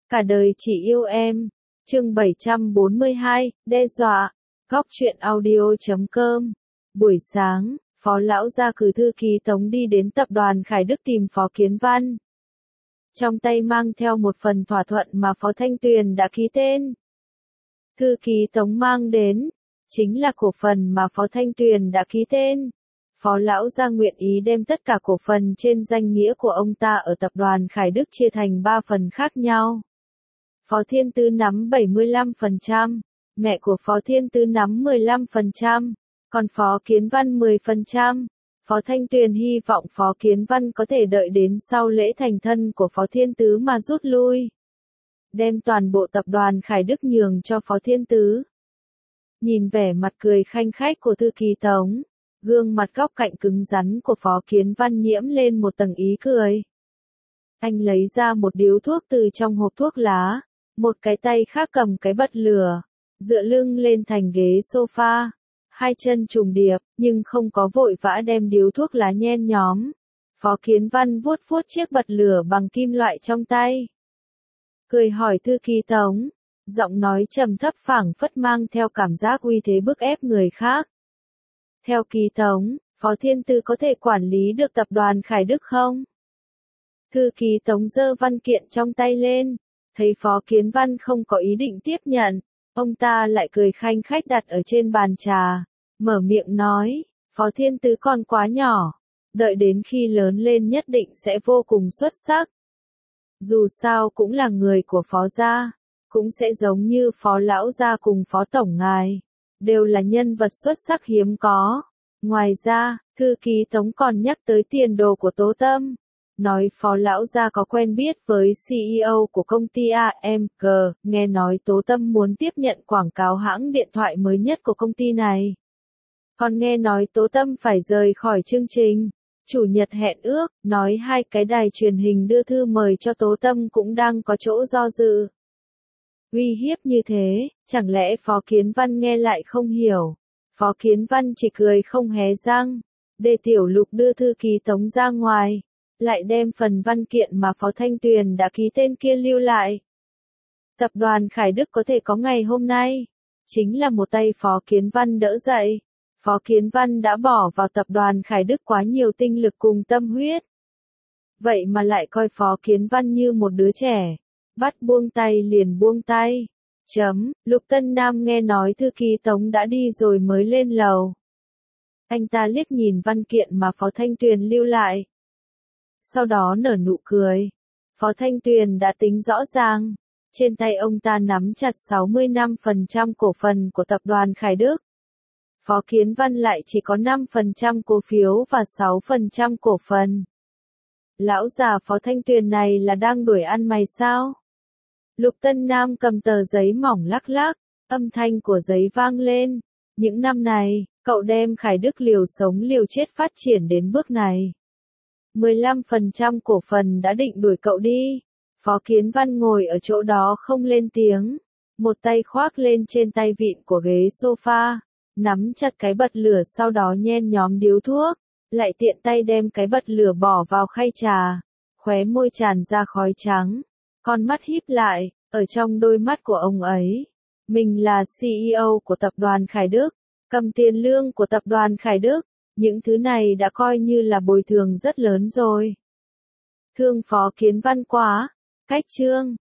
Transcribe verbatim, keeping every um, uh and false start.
Cả đời chỉ yêu em. Chương bảy trăm bốn mươi hai, đe dọa. Góc truyện audio chấm com. Buổi sáng, Phó lão gia cử thư ký Tống đi đến tập đoàn Khải Đức tìm Phó Kiến Văn. Trong tay mang theo một phần thỏa thuận mà Phó Thanh Tuyền đã ký tên. Thư ký Tống mang đến, chính là cổ phần mà Phó Thanh Tuyền đã ký tên. Phó lão gia nguyện ý đem tất cả cổ phần trên danh nghĩa của ông ta ở tập đoàn Khải Đức chia thành ba phần khác nhau. Phó Thiên Tứ nắm bảy mươi lăm phần trăm, mẹ của Phó Thiên Tứ nắm mười lăm phần trăm, còn Phó Kiến Văn mười phần trăm. Phó Thanh Tuyền hy vọng Phó Kiến Văn có thể đợi đến sau lễ thành thân của Phó Thiên Tứ mà rút lui. Đem toàn bộ tập đoàn Khải Đức nhường cho Phó Thiên Tứ. Nhìn vẻ mặt cười khanh khách của thư ký Tống, gương mặt góc cạnh cứng rắn của Phó Kiến Văn nhiễm lên một tầng ý cười. Anh lấy ra một điếu thuốc từ trong hộp thuốc lá, một cái tay khác cầm cái bật lửa, dựa lưng lên thành ghế sofa, hai chân trùng điệp, nhưng không có vội vã đem điếu thuốc lá nhen nhóm. Phó Kiến Văn vuốt vuốt chiếc bật lửa bằng kim loại trong tay. Cười hỏi thư ký Tống, giọng nói trầm thấp phảng phất mang theo cảm giác uy thế bức ép người khác. Theo ký Tống, Phó Thiên Tứ có thể quản lý được tập đoàn Khải Đức không? Thư ký Tống giơ văn kiện trong tay lên, thấy Phó Kiến Văn không có ý định tiếp nhận, ông ta lại cười khanh khách đặt ở trên bàn trà, mở miệng nói, Phó Thiên Tứ còn quá nhỏ, đợi đến khi lớn lên nhất định sẽ vô cùng xuất sắc. Dù sao cũng là người của Phó gia, cũng sẽ giống như Phó lão gia cùng Phó tổng ngài, đều là nhân vật xuất sắc hiếm có. Ngoài ra, thư ký Tống còn nhắc tới tiền đồ của Tố Tâm, nói Phó lão gia có quen biết với xê e ô của công ty a em giê, nghe nói Tố Tâm muốn tiếp nhận quảng cáo hãng điện thoại mới nhất của công ty này. Còn nghe nói Tố Tâm phải rời khỏi chương trình, chủ nhật hẹn ước, nói hai cái đài truyền hình đưa thư mời cho Tố Tâm cũng đang có chỗ do dự. Uy hiếp như thế, chẳng lẽ Phó Kiến Văn nghe lại không hiểu? Phó Kiến Văn chỉ cười không hé răng, để Tiểu Lục đưa thư ký Tống ra ngoài, lại đem phần văn kiện mà Phó Thanh Tuyền đã ký tên kia lưu lại. Tập đoàn Khải Đức có thể có ngày hôm nay, chính là một tay Phó Kiến Văn đỡ dậy. Phó Kiến Văn đã bỏ vào tập đoàn Khải Đức quá nhiều tinh lực cùng tâm huyết. Vậy mà lại coi Phó Kiến Văn như một đứa trẻ, bắt buông tay liền buông tay. Chấm, Lục Tân Nam nghe nói thư ký Tống đã đi rồi mới lên lầu. Anh ta liếc nhìn văn kiện mà Phó Thanh Tuyền lưu lại. Sau đó nở nụ cười. Phó Thanh Tuyền đã tính rõ ràng. Trên tay ông ta nắm chặt sáu mươi lăm phần trăm cổ phần của tập đoàn Khải Đức. Phó Kiến Văn lại chỉ có năm phần trăm cổ phiếu và sáu phần trăm cổ phần. Lão già Phó Thanh Tuyền này là đang đuổi ăn mày sao? Lục Tân Nam cầm tờ giấy mỏng lắc lắc, âm thanh của giấy vang lên. Những năm này, cậu đem Khải Đức liều sống liều chết phát triển đến bước này. mười lăm phần trăm cổ phần đã định đuổi cậu đi. Phó Kiến Văn ngồi ở chỗ đó không lên tiếng, một tay khoác lên trên tay vịn của ghế sofa, nắm chặt cái bật lửa sau đó nhen nhóm điếu thuốc, lại tiện tay đem cái bật lửa bỏ vào khay trà, khóe môi tràn ra khói trắng, con mắt híp lại, ở trong đôi mắt của ông ấy, mình là xê e ô của tập đoàn Khải Đức, cầm tiền lương của tập đoàn Khải Đức, những thứ này đã coi như là bồi thường rất lớn rồi. Thương Phó Kiến Văn quá, cách chương.